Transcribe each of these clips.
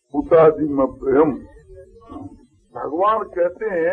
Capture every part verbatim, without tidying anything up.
हुतादिमभ्यम। भगवान कहते हैं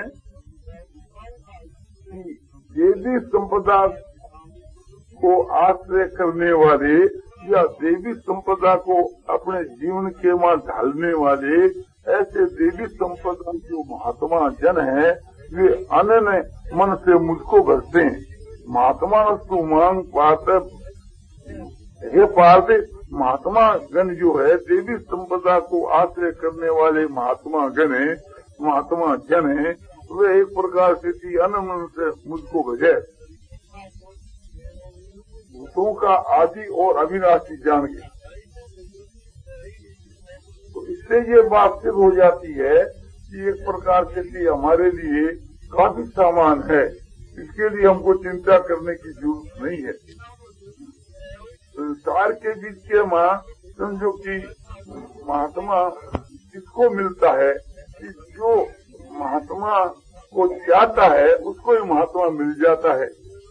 कि देवी संपदा को आश्रय करने वाले या देवी संपदा को अपने जीवन के मां ढालने वाले ऐसे देवी संपदा जो महात्मा जन हैं वे अनन्य मन से मुझको भरते हैं। महात्मा नस्तु मांग पात हे पार्थ, महात्मा गण जो है देवी संपदा को आश्रय करने वाले महात्मा गण है, महात्मा जन है, वे एक प्रकार से अनन्य मन से मुझको भजे। भूतों का आदि और अविनाशी जान गए। तो इससे ये बात सिद्ध हो जाती है कि एक प्रकार से हमारे लिए काफी सामान है, इसके लिए हमको चिंता करने की जरूरत नहीं है। संसार के बीच के मां समझो कि महात्मा किसको मिलता है कि जो महात्मा को चाहता है उसको ही महात्मा मिल जाता है।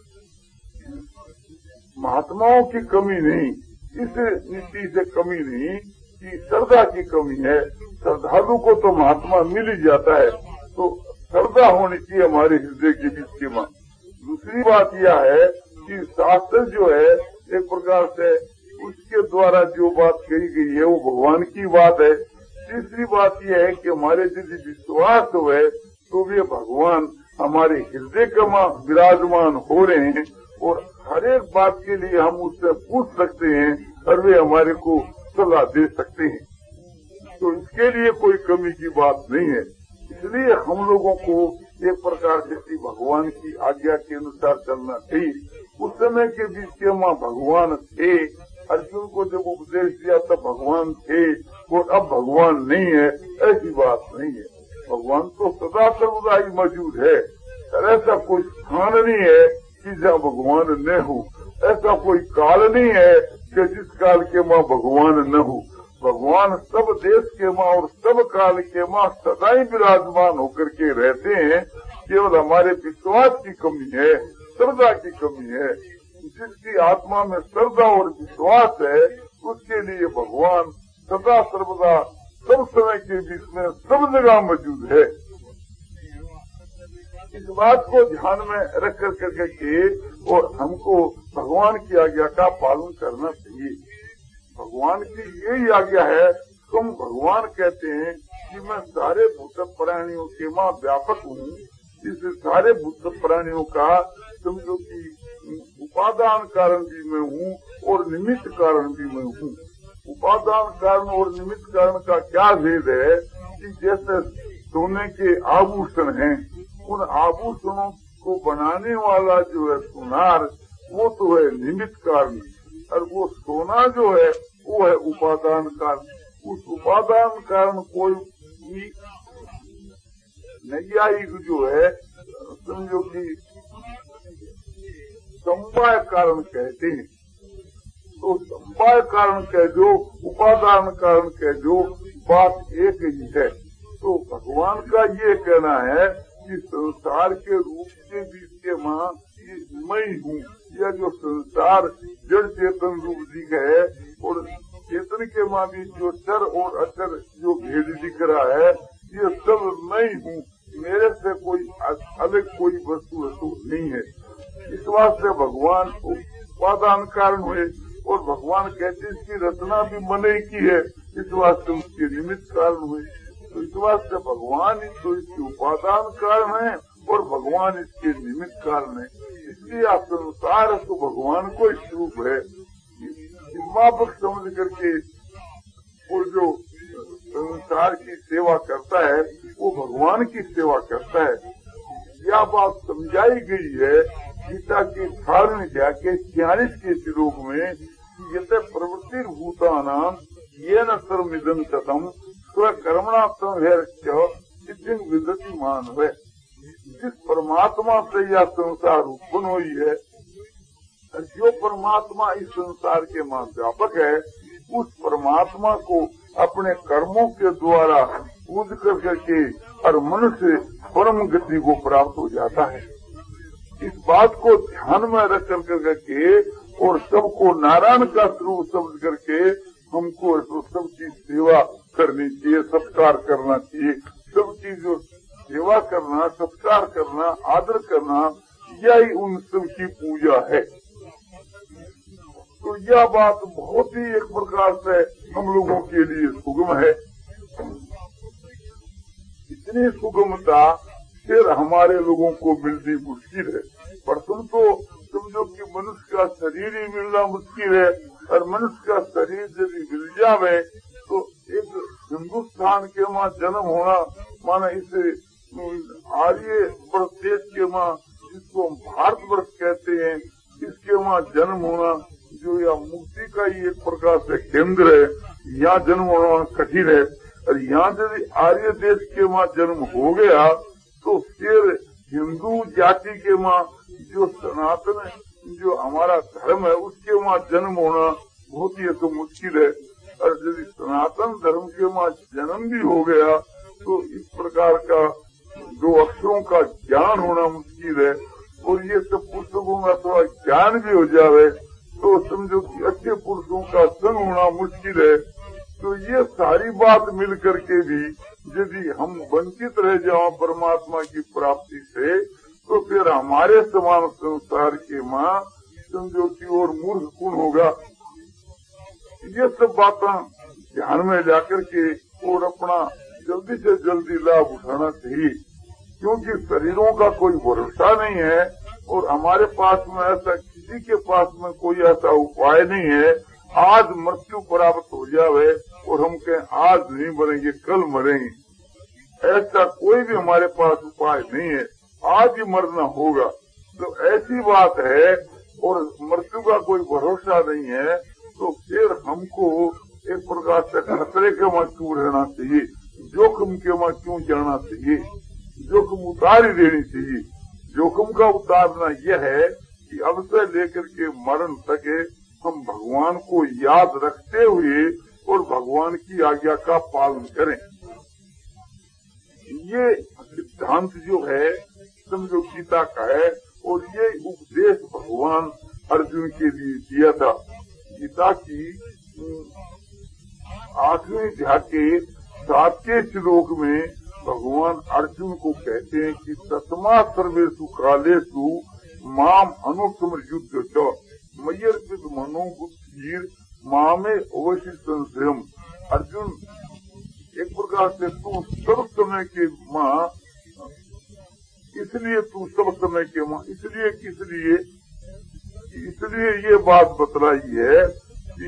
महात्माओं की कमी नहीं, इस नीति से कमी नहीं कि श्रद्धा की कमी है। श्रद्धालु को तो महात्मा मिल ही जाता है, तो श्रद्धा होनी चाहिए हमारे हृदय के बीच के मां। दूसरी बात यह है कि शास्त्र जो है एक प्रकार से उसके द्वारा जो बात कही गई है वो भगवान की बात है। तीसरी बात यह है कि हमारे यदि विश्वास हुए तो वे भगवान हमारे हृदय के मां विराजमान हो रहे हैं और हर एक बात के लिए हम उससे पूछ सकते हैं और वे हमारे को सलाह दे सकते हैं। तो इसके लिए कोई कमी की बात नहीं है। इसलिए हम लोगों को एक प्रकार से भगवान की आज्ञा के अनुसार चलना चाहिए। उस समय के बीच के मां भगवान थे, अर्जुन को जब उपदेश दिया तब भगवान थे और अब भगवान नहीं है, ऐसी बात नहीं है। भगवान तो सदा सर्वदा ही मौजूद है और ऐसा कोई स्थान नहीं है कि जहाँ भगवान न हो। ऐसा कोई काल नहीं है कि जिस काल के मां भगवान न हो। भगवान सब देश के मां और सब काल के मां सदा ही विराजमान होकर के रहते हैं। केवल हमारे विश्वास की कमी है, श्रद्धा की कमी है। जिसकी आत्मा में श्रद्धा और विश्वास है उसके लिए भगवान सदा सर्वदा सब समय के बीच में सब जगह मौजूद है। इस बात को ध्यान में रख कर करके और हमको भगवान की आज्ञा का पालन करना चाहिए। भगवान की यही आज्ञा है। तुम भगवान कहते हैं कि मैं सारे भूत प्राणियों के मां व्यापक हूँ। इस सारे भूत प्राणियों का समझो कि उपादान कारण भी मैं हूँ और निमित्त कारण भी मैं हूँ। उपादान कारण और निमित्त कारण का क्या भेद है कि जैसे सोने के आभूषण हैं, उन आभूषणों को बनाने वाला जो है सोनार, वो तो है निमित्त कारण, और वो सोना जो है वो है उपादान कारण। उस उपादान कारण कोई भी नैयायिक जो है समझो कि समवाय कारण कहते हैं। तो समवाय कारण कह जो, उपादान कारण कह जो, बात एक ही है। तो भगवान का ये कहना है कि संसार के रूप के बीच के मां मैं हूँ। यह जो संसार जड़ चेतन रूप दिख है और चेतन के मां भी जो चर और अचर जो भेद दिख रहा है, ये सब मैं हूँ। मेरे से कोई अलग कोई वस्तु वस्तु नहीं है। इस वास्ते भगवान उपादान कारण हुए और भगवान कहते इसकी रचना भी मन ही की है, इस वास्ते उसके निमित्त कारण हुए। तो इस वास्ते भगवान ही तो इसके उपादान कारण है और भगवान इसके निमित्त कारण है। इसलिए आप संसार तो भगवान को स्वरूप है। मापक समझ करके और जो संसार की सेवा करता है वो भगवान की सेवा करता है। यह बात समझाई गई है गीता के अठारहवें अध्याय के छियालीस के श्लोक में कि यत प्रवृत्ति भूतानाम ये न सर्वमिदं ततम स्वकर्मणा संहर्ष विदति मान है। जिस परमात्मा से यह संसार उत्पन्न हुई है, जो परमात्मा इस संसार के मां व्यापक है, उस परमात्मा को अपने कर्मों के द्वारा पूज कर करके और मनुष्य परम गति को प्राप्त हो जाता है। इस बात को ध्यान में रख कर करके और सबको नारायण का स्वरूप समझ करके हमको तो सबकी सेवा करनी चाहिए, सत्कार करना चाहिए। सबकी जो सेवा करना, सत्कार करना, आदर करना, यही उन सब की पूजा है। तो यह बात बहुत ही एक प्रकार से हम लोगों के लिए सुगम है। इतनी सुगमता फिर हमारे लोगों को मिलनी मुश्किल है। पर तुम तो समझो कि मनुष्य का शरीर ही मिलना मुश्किल है, और मनुष्य का शरीर यदि मिल जावे तो एक हिंदुस्तान के माँ जन्म होना, माना इस आर्य वर्ष देश के माँ जिसको भारतवर्ष कहते हैं, इसके माँ जन्म होना जो या मुक्ति का ही एक प्रकार से केंद्र है, यहाँ जन्म होना कठिन है। और यहाँ यदि आर्य देश के माँ जन्म हो गया तो फिर हिंदू जाति के माँ जो सनातन जो हमारा धर्म है उसके माँ जन्म होना बहुत ही तो मुश्किल है। और यदि सनातन धर्म के माँ जन्म भी हो गया तो इस प्रकार का दो अक्षरों का ज्ञान होना मुश्किल है। और ये सब पुस्तकों का थोड़ा ज्ञान भी हो जावे तो समझो कि अच्छे पुरुषों का संग होना मुश्किल है। तो ये सारी बात मिल करके भी यदि हम वंचित रह जाओ परमात्मा की प्राप्ति से तो फिर हमारे समान संसार के माँ समझो कि और मूर्ख कौन होगा। ये सब बातें ध्यान में जाकर के और अपना जल्दी से जल्दी लाभ उठाना चाहिए, क्योंकि शरीरों का कोई भरोसा नहीं है और हमारे पास में ऐसा किसी के पास में कोई ऐसा उपाय नहीं है आज मृत्यु प्राप्त हो जावे और हम कहें आज नहीं मरेंगे कल मरेंगे, ऐसा कोई भी हमारे पास उपाय नहीं है, आज ही मरना होगा। तो ऐसी बात है और मृत्यु का कोई भरोसा नहीं है तो फिर हमको एक प्रकार से खतरे के मां क्यों रहना चाहिए, जोखिम के मां क्यों जाना चाहिए, जोखिम उतार ही देनी चाहिए। जोखिम का उतारना यह है कि अब से लेकर के मरण तक हम भगवान को याद रखते हुए और भगवान की आज्ञा का पालन करें। ये सिद्धांत जो है समझो गीता का है और ये उपदेश भगवान अर्जुन के लिए दिया था। गीता की आठवीं अध्याय के सातवें श्लोक में भगवान अर्जुन को कहते हैं कि तस्मा सर्वेषु कालेषु माम अनुसमर्युध्य च मय्यर्पित मनो बुद्धिर मामे अवश्य संशयम। अर्जुन एक प्रकार से तू सब समय के माँ, इसलिए तू सब समय के माँ, इसलिए किसलिए इसलिए ये बात बतलाई है कि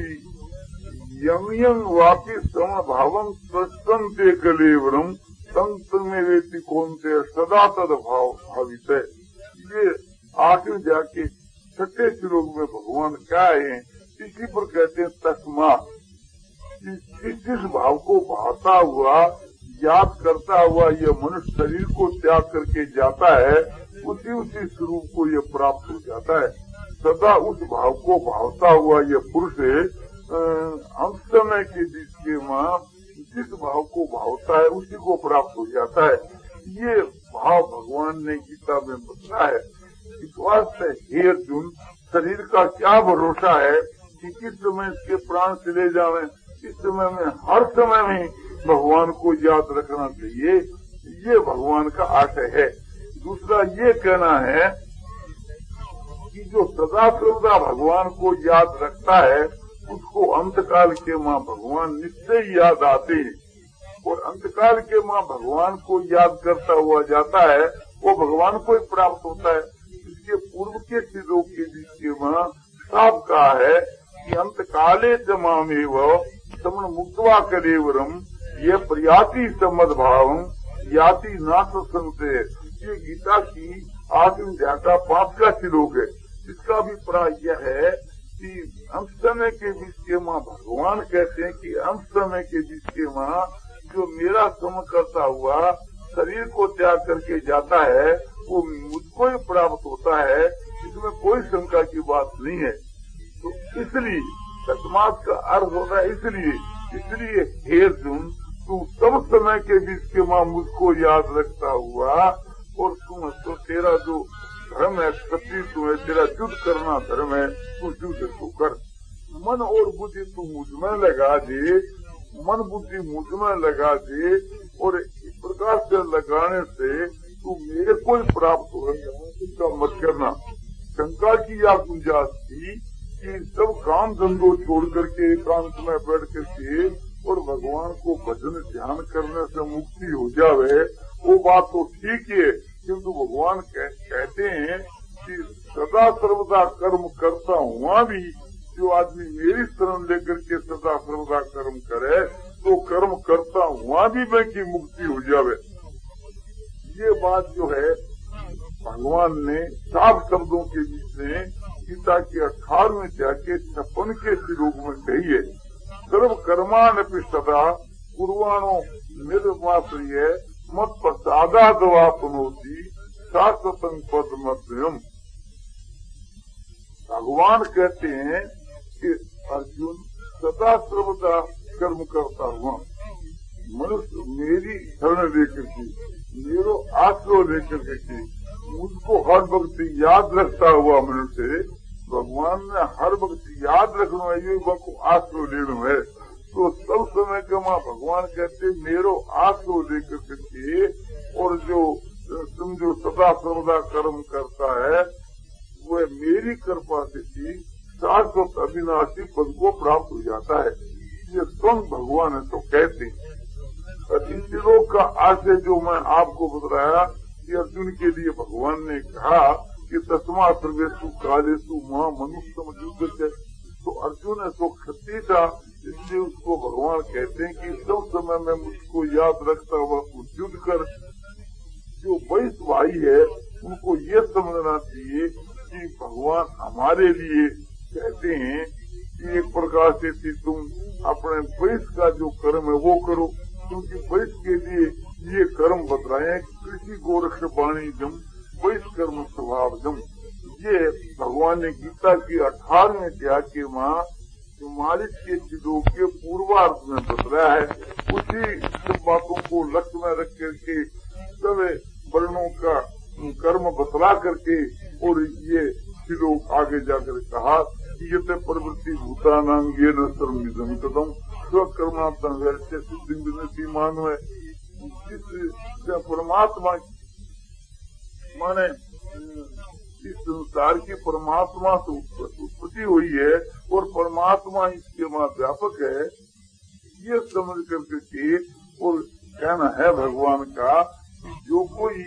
यम यम वापि समभावम सस्तंते कलेवरम संत में वेति कौनते सदा तद भाव भावित है। ये आखिर जाके छठे श्लोक में भगवान क्या है इसी पर कहते हैं तस्मा, जिस भाव को भाता हुआ याद करता हुआ ये मनुष्य शरीर को त्याग करके जाता है उसी उसी स्वरूप को ये प्राप्त हो जाता है। सदा उस भाव को भावता हुआ ये पुरुष हम समय के बीच के माँ जिस भाव को भावता है उसी को प्राप्त हो जाता है। ये भाव भगवान ने गीता में बताया है। इस वास्ते हे अर्जुन, शरीर का क्या भरोसा है कि किस समय इसके प्राण चले जावे, इस समय में हर समय में भगवान को याद रखना चाहिए, ये भगवान का आशय है। दूसरा ये कहना है कि जो सदा सर्वदा भगवान को याद रखता है उसको अंतकाल के माँ भगवान निश्चय याद आते हैं, और अंतकाल के माँ भगवान को याद करता हुआ जाता है वो भगवान को ही प्राप्त होता है। इसके पूर्व के श्लोक के बीच के माँ साफ कहा है कि अंतकाले जमामेव समण मुक्तवा कलेवरम ये प्रयाति सम्मद भावम याति नाथ संते। ये गीता की आठवीं अध्याय का पांचवा श्लोक है। इसका भी प्राय यह है कि अंत समय के बीच के माँ भगवान कहते हैं कि अंत समय के बीच के माँ जो मेरा सम करता हुआ शरीर को त्याग करके जाता है वो मुझको ही प्राप्त होता है, इसमें कोई शंका की बात नहीं है। तो इसलिए तस्मात् का अर्थ होता है इसलिए इसलिए हे अर्जुन, तू सब समय के बीच के माँ मुझको याद रखता हुआ और तुम तो तेरा जो धर्म है क्षत्रिय तू है, तेरा युद्ध करना धर्म है, तू युद्ध तू कर। मन और बुद्धि तू मुझ में लगा दे, मन बुद्धि मुझ में लगा दे और इस प्रकार से लगाने से तू मेरे को ही प्राप्त होगा, चिंता मत करना। शंका की या गुंजाइश थी कि सब काम धंधों छोड़ करके एकांत में बैठ करके और भगवान को भजन ध्यान करने से मुक्ति हो जावे, वो बात तो ठीक है, किंतु भगवान कह, कहते हैं कि सदा सर्वदा कर्म करता हुआ भी जो आदमी मेरी शरण लेकर के सदा सर्वदा कर्म करे तो कर्म करता हुआ भी मैं की मुक्ति हो जावे। ये बात जो है भगवान ने साफ शब्दों के बीच में गीता के अठारहवें अध्याय के छप्पन के श्लोक में कही है। सर्व कर्मान अपि सदा कुर्वाणो निर्वाश्रिय मत प्रसादा दवापनोति शाश्वतं पदमर्त्यम। भगवान कहते हैं कि अर्जुन सदा सर्वदा कर्म करता हुआ मनुष्य मेरी शरण लेकर के मेरो आश्रय लेकर के मुझको हर वक्त याद रखता हुआ मनुष्य, भगवान ने हर वक्त याद रखना है, ये को आश्रय लेना है। तो सब समय के माँ भगवान कहते मेरो आश्रय लेकर के और जो समझो सदा सर्वदा कर्म करता है वह मेरी कृपा से शाश्वत अविनाशी पद को प्राप्त हो जाता है। ये स्वयं भगवान है तो कहते हैं। इस श्लोक का आशय जो मैं आपको बताया कि अर्जुन के लिए भगवान ने कहा कि तस्मा सर्वेषु कालेषु मां मनुष्य युद्ध, तो अर्जुन है तो क्षत्रिय था, इसलिए उसको भगवान कहते हैं कि सब समय में मुझको याद रखता हुआ कुछ युद्ध कर। जो वैश्य भाई है उनको ये समझना चाहिए कि भगवान हमारे लिए कहते हैं कि एक प्रकार से तुम अपने वैश्य का जो कर्म है वो करो, क्योंकि वैश्य के लिए ये कर्म बतलाए हैं। कृषि गोरक्ष वाणी जम वैश्य कर्म स्वभाव जम, ये भगवान ने गीता की अठारहवें अध्याय के माँ मालिक के श्लोक के पूर्वार्ध में बतलाया है। उसी सब बातों को लक्ष्य में रख करके सब वर्णों का कर्म बतला करके और ये श्लोक आगे जाकर कहा कि ये प्रवृत्ति भूतानांग ये न सर्वमिदं तदं स्वकर्मात्मन वैसे सिद्धि विनती मान है। जिस परमात्मा माने इस संसार की परमात्मा से उत्पत्ति हुई है और परमात्मा इसके वहाँ व्यापक है, ये समझ करके के और कहना है भगवान का कि जो कोई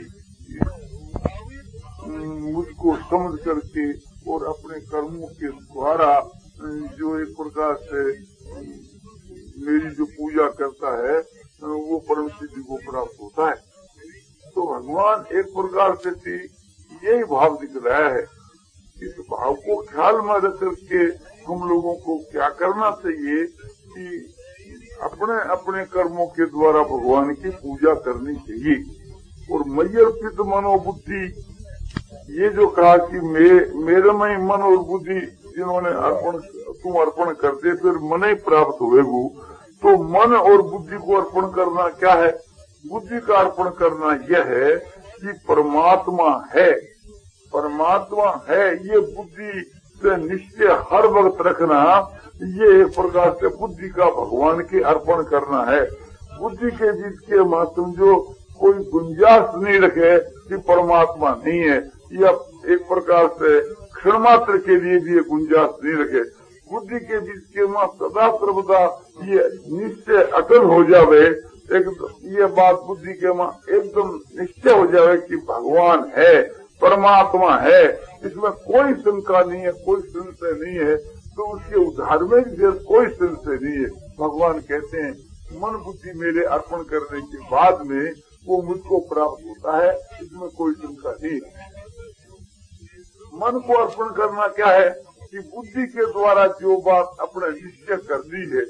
मुझको समझ करके और अपने कर्मों के द्वारा जो एक प्रकार से मेरी जो पूजा करता है वो परम सिद्धि को प्राप्त होता है। तो भगवान एक प्रकार से यही भाव दिखलाया है। इस भाव को ख्याल में रख करके हम लोगों को क्या करना चाहिए कि अपने अपने कर्मों के द्वारा भगवान की पूजा करनी चाहिए। और मय्यर्पित मनोबुद्धि, ये जो कहा कि मे, मेरे में मन और बुद्धि जिन्होंने अर्पण तुम अर्पण करते फिर मन ही प्राप्त होएगू। तो मन और बुद्धि को अर्पण करना क्या है? बुद्धि का अर्पण करना यह है कि परमात्मा है, परमात्मा है, ये बुद्धि से निश्चय हर वक्त रखना, ये एक प्रकार से बुद्धि का भगवान के अर्पण करना है। बुद्धि के बीच के मां समझो कोई गुंजाइश नहीं रखे कि परमात्मा नहीं है, या एक प्रकार से क्षण मात्र के लिए भी ये गुंजाइश नहीं रखे। बुद्धि के बीच के मां सदा सर्वदा ये निश्चय अटल हो जावे, एक ये बात बुद्धि के मां एकदम निश्चय हो जावे कि भगवान है, परमात्मा है, इसमें कोई शंका नहीं है, कोई संशय नहीं है। तो उसके उद्धार में भी कोई संशय नहीं है। भगवान कहते हैं मन बुद्धि मेरे अर्पण करने के बाद में वो मुझको प्राप्त होता है, इसमें कोई शंका नहीं है। मन को अर्पण करना क्या है कि बुद्धि के द्वारा जो बात अपने निश्चय कर ली है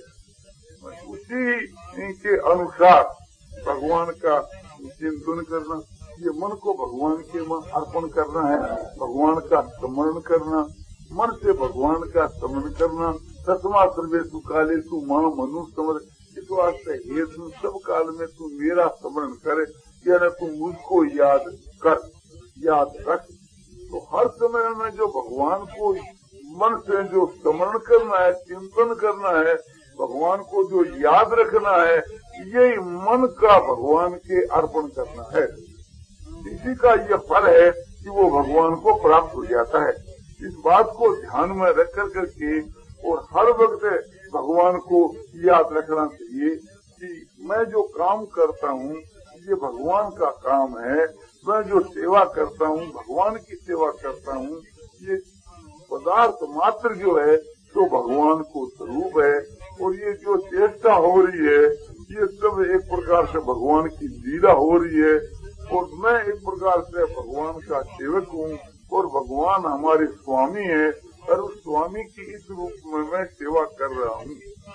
उसी के अनुसार भगवान का चिंतन करना, ये मन को भगवान के मन अर्पण करना है, भगवान का स्मरण करना, मन से भगवान का स्मरण करना। तस्मा सर्वेषु कालेषु मां मनुष्य, इस वास्ते हे तू सब काल में तू मेरा स्मरण करे, यानी तू मुझको याद कर, याद रख। तो हर समय में जो भगवान को मन से जो स्मरण करना है, चिंतन करना है, भगवान को जो याद रखना है, यही मन का भगवान के अर्पण करना है। इसी का ये फल है कि वो भगवान को प्राप्त हो जाता है। इस बात को ध्यान में रख कर करके और हर वक्त भगवान को याद रखना चाहिए कि मैं जो काम करता हूँ ये भगवान का काम है, मैं जो सेवा करता हूँ भगवान की सेवा करता हूँ, ये पदार्थ मात्र जो है तो भगवान को स्वरूप है, और ये जो चेष्टा हो रही है ये सब एक प्रकार से भगवान की लीला हो रही है, और मैं एक प्रकार से भगवान का सेवक हूँ, और भगवान हमारे स्वामी है, और उस स्वामी की इस रूप में मैं सेवा कर रहा हूँ।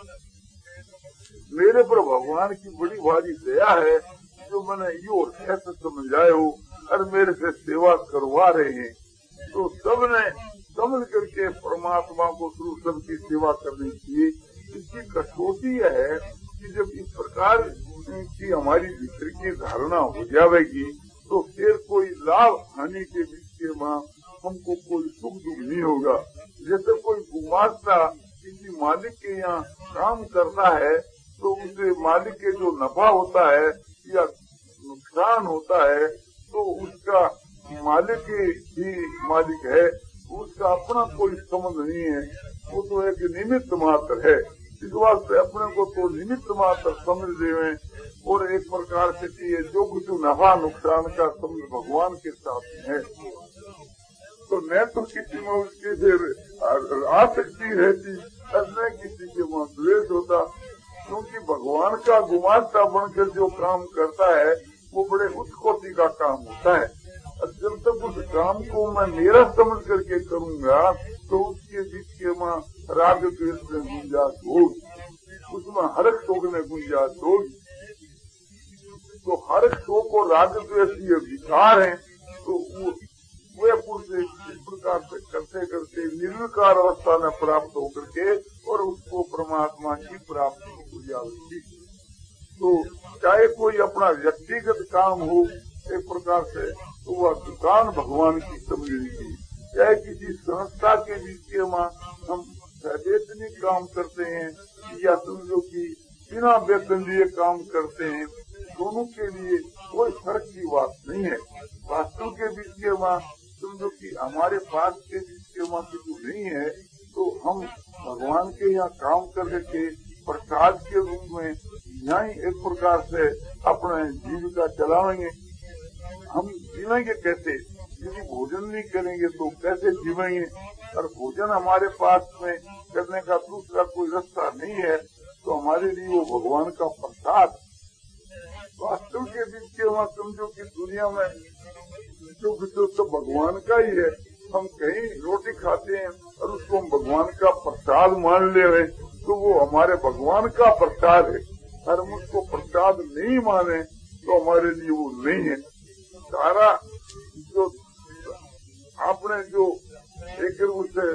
मेरे पर भगवान की बड़ी भारी दया है जो मैंने यो ऐसे समझाए हो और मेरे से सेवा करवा रहे हैं। तो सबने समझ करके परमात्मा को शुरू सबकी सेवा करनी चाहिए। इसकी कसौटी है कि जब इस प्रकार की हमारी भीतर की धारणा हो जाएगी तो फिर कोई लाभ हानि के बीच के मां हमको कोई सुख दुख नहीं होगा। जैसे कोई गुमास्ता किसी मालिक के यहाँ काम करता है तो उसे मालिक के जो नफा होता है या नुकसान होता है तो उसका मालिक ही मालिक है, उसका अपना कोई संबंध नहीं है, वो तो एक निमित्त मात्र है। इस वास्ते अपने को तो निमित्त मात्र समझ देवे और एक प्रकार से कि जो कुछ नफा नुकसान का संबंध भगवान के साथ है, तो न तो किसी में उसकी फिर आसक्ति रहती और न किसी के वहाँ द्वेष होता, क्योंकि भगवान का गुमास्ता बनकर जो काम करता है वो बड़े उच्च कोटि का काम होता है। और जब तक उस काम को मैं मेरा समझ करके करूंगा तो उसके बीच के मां राग द्वेष में गुंजाइश होगी, उसमें हरक शोक में गुंजाइश होगी। तो हरक शोक और राग द्वेष ये विकार है, तो वो वे पुरुष इस प्रकार से करते करते निर्विकार अवस्था में प्राप्त होकर के और उसको परमात्मा की प्राप्ति हो जाएगी। तो चाहे कोई अपना व्यक्तिगत काम हो एक प्रकार से तो वह दुकान भगवान की समझनी चाहिए, चाहे किसी संस्था के बीच के मां हम वैतनिक काम करते हैं या समझो कि बिना वेतन दिए काम करते हैं, दोनों के लिए कोई फर्क की बात नहीं है। वास्तु के बीच के मां समझो कि हमारे पास के बीच के मां कुछ नहीं है तो हम भगवान के यहाँ काम करके प्रसाद के रूप में यहाँ एक प्रकार से अपने जीविका चलाएंगे। हम जीवेंगे कैसे? यदि भोजन नहीं करेंगे तो कैसे जीवेंगे? और भोजन हमारे पास में करने का दूसरा कोई रास्ता नहीं है तो हमारे लिए वो भगवान का प्रसाद। वास्तव के बीच के वहाँ समझो कि दुनिया में जो कुछ तो भगवान का ही है। हम कहीं रोटी खाते हैं और उसको हम भगवान का प्रसाद मान ले रहे तो वो हमारे भगवान का प्रसाद है। और हम उसको प्रसाद नहीं माने तो हमारे लिए वो नहीं है। सारा जो आपने जो एक उसे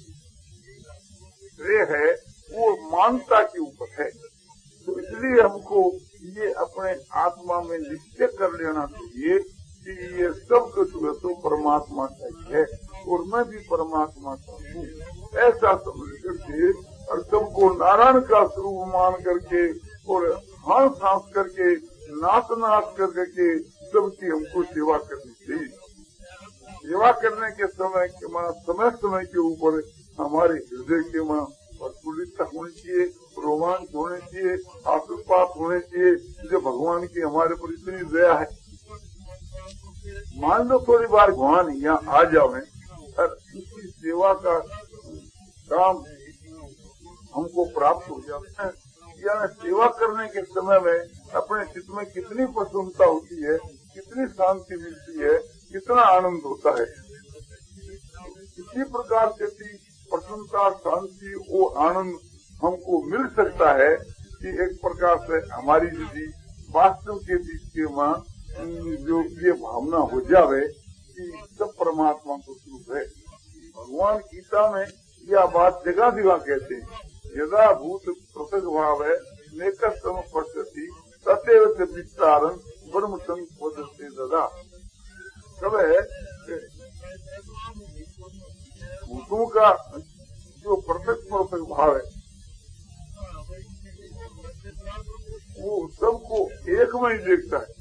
श्रेय है वो मानता के ऊपर है। तो इसलिए हमको ये अपने आत्मा में निश्चय कर लेना चाहिए कि ये सब कुछ तो परमात्मा का ही है और मैं भी परमात्मा का हूँ, ऐसा समझ करके और सबको नारायण का स्वरूप मान करके और हाथ सांस करके नाच नाच करके सबकी हमको सेवा करनी चाहिए। सेवा करने के समय के मां समय समय के ऊपर हमारे हृदय के मां प्रफुल्लितता होनी चाहिए, रोमांच होने चाहिए, आशीर्वाद होने चाहिए जो भगवान की हमारे पर इतनी दया है। मान लो थोड़ी बार भगवान यहाँ आ जावे और इसकी सेवा का काम हमको प्राप्त हो जाता है, या सेवा करने के समय में अपने चित्त में कितनी प्रसन्नता होती है, कितनी शांति मिलती है, कितना आनंद होता है। इसी प्रकार से प्रसन्नता शांति और आनंद हमको मिल सकता है कि एक प्रकार से हमारी यदि वास्तव के बीच के मां जो ये भावना हो जावे कि सब परमात्मा को स्वरूप है। भगवान गीता में यह बात जगह जगह कहते हैं, यदा भूत पृथक भाव है नेकस्तम पश्यति तथैव च विस्तारं ब्रह्म संपदते ददा। कब है भूतों का जो पृथक पृथक भाव है वो सबको एक में ही देखता है।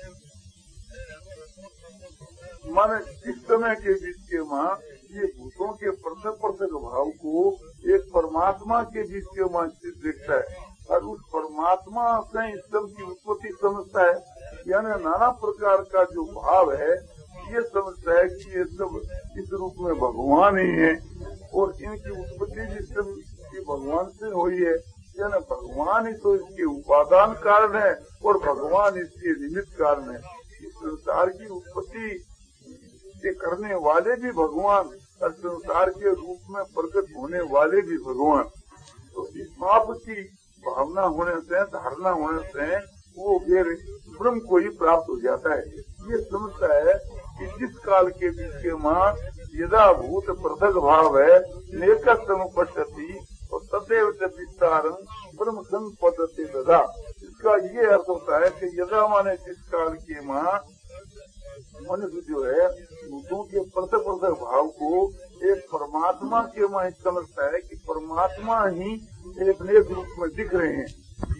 माने इस समय के बीच के माँ ये भूतों के पृथक पृथक भाव को एक परमात्मा के बीच के माँ देखता है और उस परमात्मा से इस सब की उत्पत्ति समझता है। यानी नाना प्रकार का जो भाव है ये समझता है कि ये सब इस रूप में भगवान ही है और इनकी उत्पत्ति भी सब भगवान से हुई है। यानी भगवान ही तो इसके उपादान कारण है और भगवान इसके निमित्त कारण है। इस संसार की उत्पत्ति के करने वाले भी भगवान और संसार के रूप में प्रकट होने वाले भी भगवान। तो इस पाप की भावना होने से, धारणा होने से वो फिर ब्रह्म को ही प्राप्त हो जाता है। ये समझता है कि जिस काल के बीच के माँ यदा भूत पृथक भाव है नेक समुपस्थिति और तदेव विस्तार ब्रह्म संपदते ददा। इसका ये अर्थ होता है कि यदा माने जिस काल के माँ मनुष्य जो है भूतों के पृथक पृथक भाव को एक परमात्मा के माँ समझता है कि परमात्मा ही एक नेक रूप में दिख रहे हैं।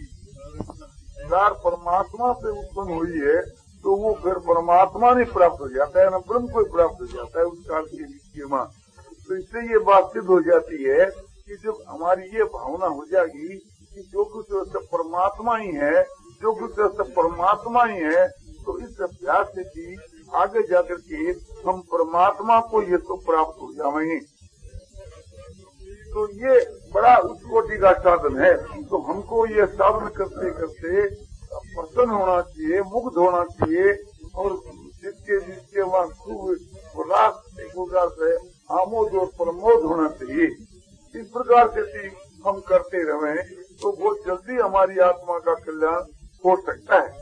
परमात्मा से उत्पन्न हुई है तो वो फिर परमात्मा नहीं प्राप्त हो जाता है, न ब्रह्म को प्राप्त हो जाता है उस काल के बीच माँ। तो इससे ये बात सिद्ध हो जाती है कि जब हमारी ये भावना हो जाएगी कि जो कुछ सब परमात्मा ही है, जो कुछ सब परमात्मा ही है, तो इस अभ्यास से भी आगे जाकर के हम परमात्मा को ये तो प्राप्त हो जाएंगे। तो ये बड़ा उच्च कोटि का साधन है। तो हमको ये साधन करते करते प्रसन्न होना चाहिए, मुग्ध होना चाहिए और जिसके जिसके वहाँ खूब उल्लास एक प्रकार से आमोद और प्रमोद होना चाहिए। इस प्रकार से हम करते रहे तो बहुत जल्दी हमारी आत्मा का कल्याण हो सकता है।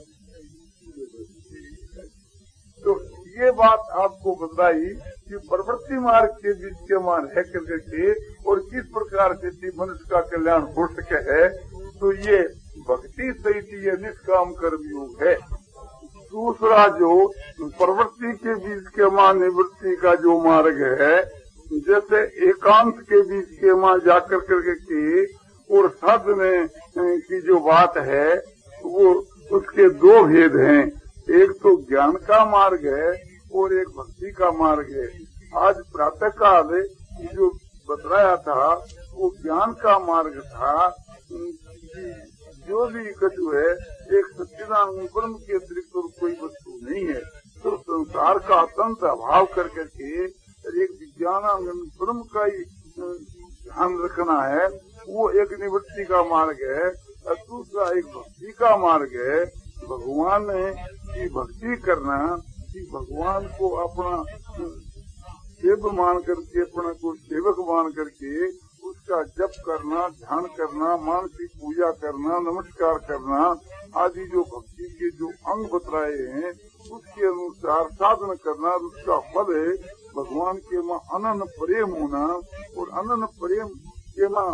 तो ये बात आपको बताई कि प्रवृत्ति मार्ग के बीच के मान है करके और किस प्रकार से मनुष्य का कल्याण हो सके है। तो ये भक्ति सहित ये निष्काम कर्म योग है। दूसरा जो प्रवृत्ति के बीच के मान निवृत्ति का जो मार्ग है, जैसे एकांत के बीच के मां जाकर करके के और साधने की जो बात है वो उसके दो भेद हैं। एक तो ज्ञान का मार्ग है और एक भक्ति का मार्ग है। आज प्रातः काल जो बतलाया था वो ज्ञान का मार्ग था कि जो भी कछु है एक सच्चिदानंद ब्रह्म के अतिरिक्त और कोई वस्तु नहीं है। तो संसार का अत्यंत अभाव कर करके एक विज्ञानानंद ब्रह्म का ही ध्यान रखना है, वो एक निवृत्ति का मार्ग है। और दूसरा एक भक्ति का मार्ग है, भगवान की भक्ति करना, कि भगवान को अपना सेव मान करके, अपना को सेवक मान करके उसका जप करना, ध्यान करना, मानसिक पूजा करना, नमस्कार करना आदि जो भक्ति के जो अंग बतलाए हैं उसके अनुसार साधन करना। उसका फल है भगवान के माँ अनन्य प्रेम होना और अनन्य प्रेम के माँ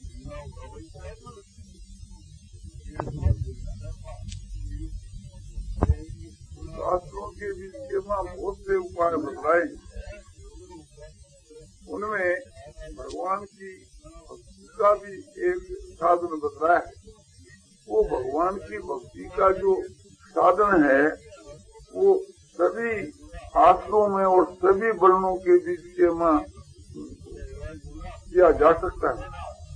शास्त्रों के बीच के माँ बहुत से उपाय बतलाए। उनमें भगवान की भक्ति का भी एक साधन बतलाया है। वो भगवान की भक्ति का जो साधन है वो सभी शास्त्रों में और सभी वर्णों के बीच के मां किया जा सकता है।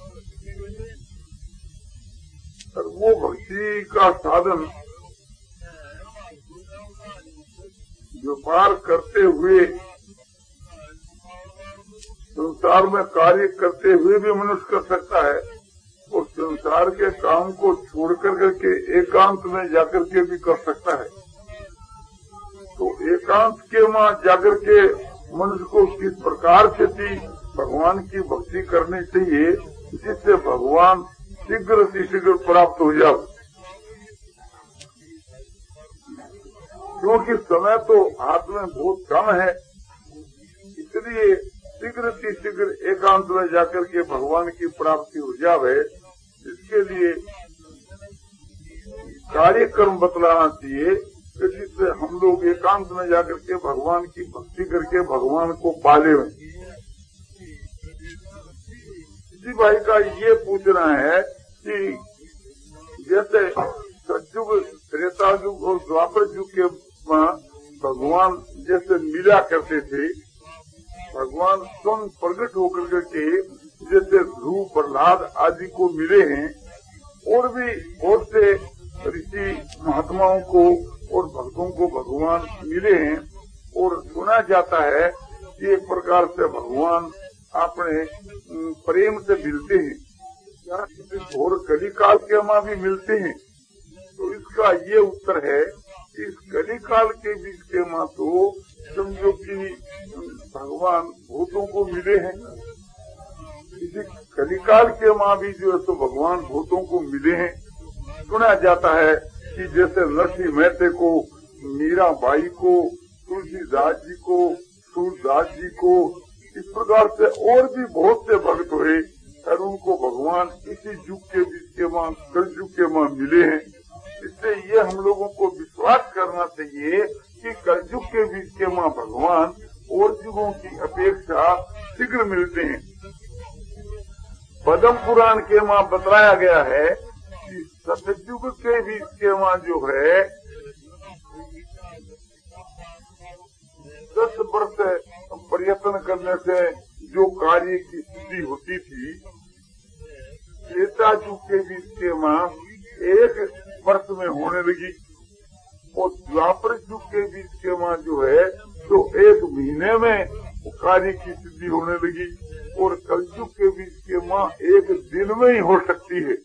और वो भक्ति का साधन व्यापार करते हुए, संसार में कार्य करते हुए भी मनुष्य कर सकता है और संसार के काम को छोड़ कर करके एकांत में जाकर के भी कर सकता है। तो एकांत के मां जाकर के मनुष्य को किस प्रकार से भी भगवान की भक्ति करनी चाहिए जिससे भगवान शीघ्र से शीघ्र प्राप्त हो जाए। क्योंकि समय तो हाथ में बहुत कम है, इसलिए शीघ्र से शीघ्र एकांत में जाकर के भगवान की प्राप्ति हो जावे, इसके लिए कार्यक्रम बतलाना चाहिए जिससे हम लोग एकांत में जाकर के भगवान की भक्ति करके भगवान को पाले। इसी भाई का ये पूछना है कि जैसे सतयुग, त्रेता युग और द्वापर युग के भगवान जैसे मिला करते थे, भगवान स्वयं प्रकट होकर के जैसे ध्रुव, प्रहलाद आदि को मिले हैं, और भी बहुत से ऋषि महात्माओं को और भक्तों को भगवान मिले हैं। और सुना जाता है कि एक प्रकार से भगवान अपने प्रेम से मिलते हैं, या किसी घोर कलिकाल के माँ भी मिलते हैं। तो इसका ये उत्तर है कि इस कलिकाल के बीच के माँ तो समझो कि भगवान भूतों को मिले हैं, इसी कलिकाल के माँ भी जो है तो भगवान भूतों को मिले हैं। सुना जाता है कि जैसे नरसिंह मेहते को, मीराबाई को, तुलसीदास जी को, सूरदास जी को, इस प्रकार से और भी बहुत से भक्त हुए और उनको भगवान इसी युग के बीच के मां, कलयुग के मां मिले हैं। इससे ये हम लोगों को विश्वास करना चाहिए कि कलयुग के बीच के मां भगवान और युगों की अपेक्षा शीघ्र मिलते हैं। पद्म पुराण के मां बतलाया गया है कि सतयुग के बीच के मां जो है दस वर्ष प्रयत्न करने से जो कार्य की सिद्धि होती थी, त्रेता युग के बीच के मां एक वर्ष में होने लगी, और द्वापर युग के बीच के मां जो है तो एक महीने में कार्य की सिद्धि होने लगी, और कलयुग के बीच के मां एक दिन में ही हो सकती है।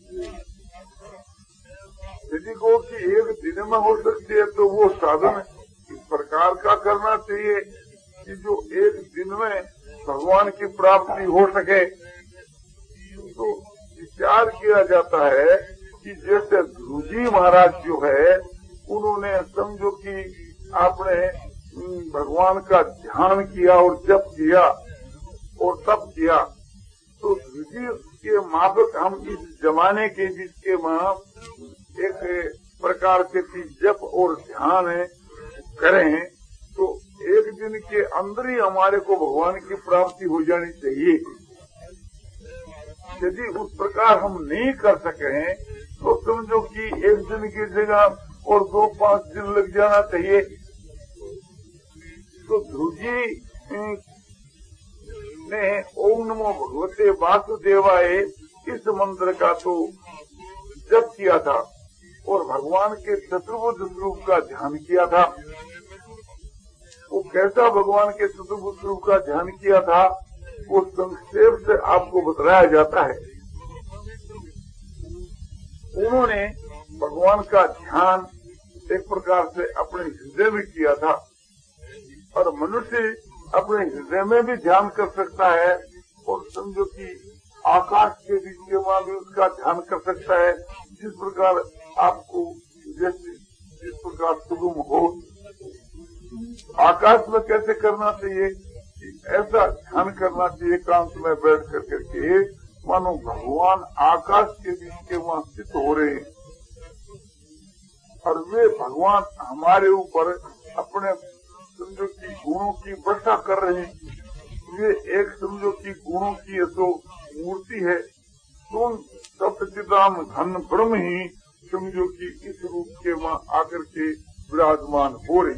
यदि को कि एक दिन में हो सकती है तो वो साधन इस प्रकार का करना चाहिए कि जो एक दिन में भगवान की प्राप्ति हो सके। तो विचार किया जाता है कि जैसे ध्रुव जी महाराज जो है उन्होंने समझो कि आपने भगवान का ध्यान किया और जप किया और तप किया, तो ध्रुव जी के माफक हम इस जमाने के बीच के मां एक प्रकार के जप और ध्यान करें तो एक दिन के अंदर ही हमारे को भगवान की प्राप्ति हो जानी चाहिए। यदि उस प्रकार हम नहीं कर सके तो समझो कि एक दिन की जगह और दो पांच दिन लग जाना चाहिए। तो ध्रुव जी ने ओम नमो भगवते वासुदेवाय इस मंत्र का तो जप किया था और भगवान के चतुर्भुज स्वरूप का ध्यान किया था। वो कैसा भगवान के चतुर्भुज स्वरूप का ध्यान किया था वो संक्षेप से आपको बताया जाता है। उन्होंने भगवान का ध्यान एक प्रकार से अपने हृदय में किया था, और मनुष्य अपने हृदय में भी ध्यान कर सकता है और समझो कि आकाश के बीच के वहां भी उसका ध्यान कर सकता है। जिस प्रकार आपको जैसे जिस प्रकार सुगम हो, आकाश में कैसे करना चाहिए कि ऐसा ध्यान करना चाहिए एकांत में बैठ कर करके मानो भगवान आकाश के बीच के वहां स्थित हो रहे हैं और वे भगवान हमारे ऊपर अपने समझो की गुणों की वर्षा कर रहे हैं। वे एक समझो की गुणों की तो मूर्ति है, तो सप्तचिदाम घन ब्रह्म ही समझो कि इस रूप के वहां आकर के विराजमान हो रहे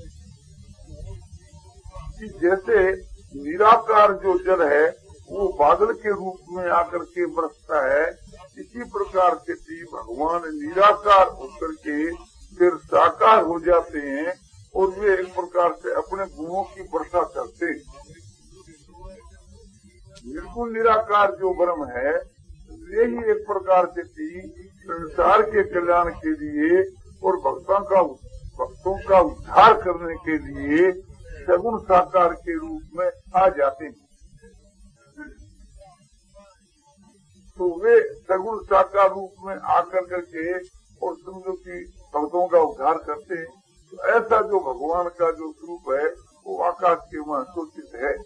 कि जैसे निराकार जो जल है वो बादल के रूप में आकर के बरसता है, इसी प्रकार से भगवान निराकार होकर के फिर साकार हो जाते हैं और वे एक प्रकार से अपने गुणों की वर्षा करते हैं। निर्गुण निराकार जो ब्रह्म है ये ही एक प्रकार से संसार के कल्याण के लिए और भक्तों का भक्तों का उद्धार करने के लिए सगुण साकार के रूप में आ जाते हैं। तो वे सगुण साकार रूप में आकर करके और समझो कि भक्तों का उद्धार करते हैं। तो ऐसा जो भगवान का जो स्वरूप है वो आकाश के वहां सूचित है।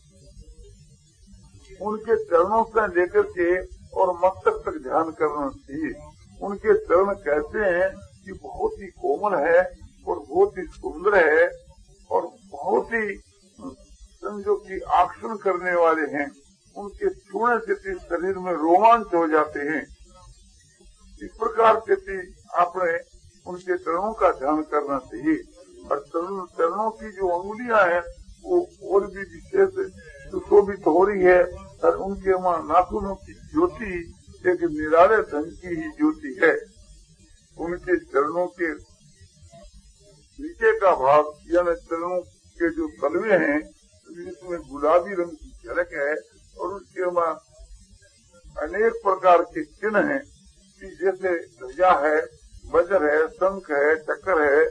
उनके चरणों से लेकर के और मस्तक तक ध्यान करना चाहिए। उनके चरण कहते हैं कि बहुत ही कोमल है और बहुत ही सुंदर है और बहुत ही समझो कि आकर्षण करने वाले हैं। उनके छूने से शरीर में रोमांच हो जाते हैं। इस प्रकार से अपने उनके चरणों का ध्यान करना चाहिए। और चरणों की जो अंगुलियां हैं वो और भी विशेष सुशोभित हो रही है। और उनके वहाँ नाखूनों की ज्योति एक निराले ढंग की ही ज्योति है। उनके चरणों के नीचे का भाग यानी चरणों के जो तलवे हैं जिसमें गुलाबी रंग की झलक है और उसके वहाँ अनेक प्रकार के चिन्ह हैं कि जैसे ध्वजा है, वज्र है, शंख है, चक्र है,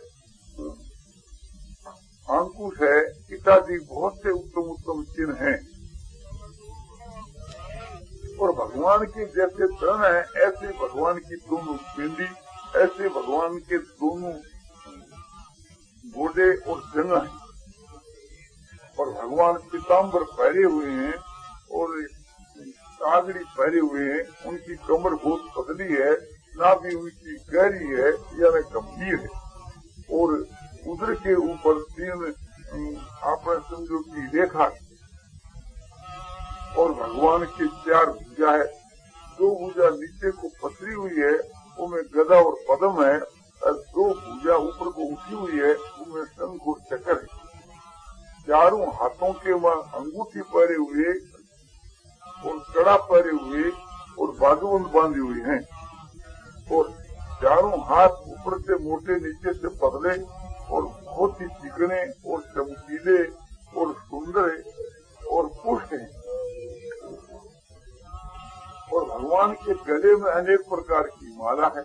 अंकुश है, इत्यादि बहुत से उत्तम उत्तम चिन्ह हैं। और भगवान के जैसे चरण है ऐसे भगवान की दोनों पिंडी, ऐसे भगवान के दोनों गोडे और जंघा हैं। और भगवान पीताम्बर पहरे हुए हैं और सागड़ी पहरे हुए हैं। उनकी कमर बहुत पतली है, नाभि उनकी गहरी है यानी गंभीर है। और उधर के ऊपर तीन आपने समझो की रेखा। और भगवान की चार भुजा है। दो भुजा नीचे को पसरी हुई है, उनमें गदा और पद्म है। और दो भुजा ऊपर को उठी हुई है, उनमें शंख और चक्र है। चारों हाथों के वहाँ अंगूठी पहरे हुए और कड़ा पहरे हुए और बाजूबंद बांधे हुए हैं। और चारों हाथ ऊपर से मोटे, नीचे से पतले और बहुत ही चिकने और चमकीले और सुंदर और पुष्ट हैं। और भगवान के गले में अनेक प्रकार की माला है।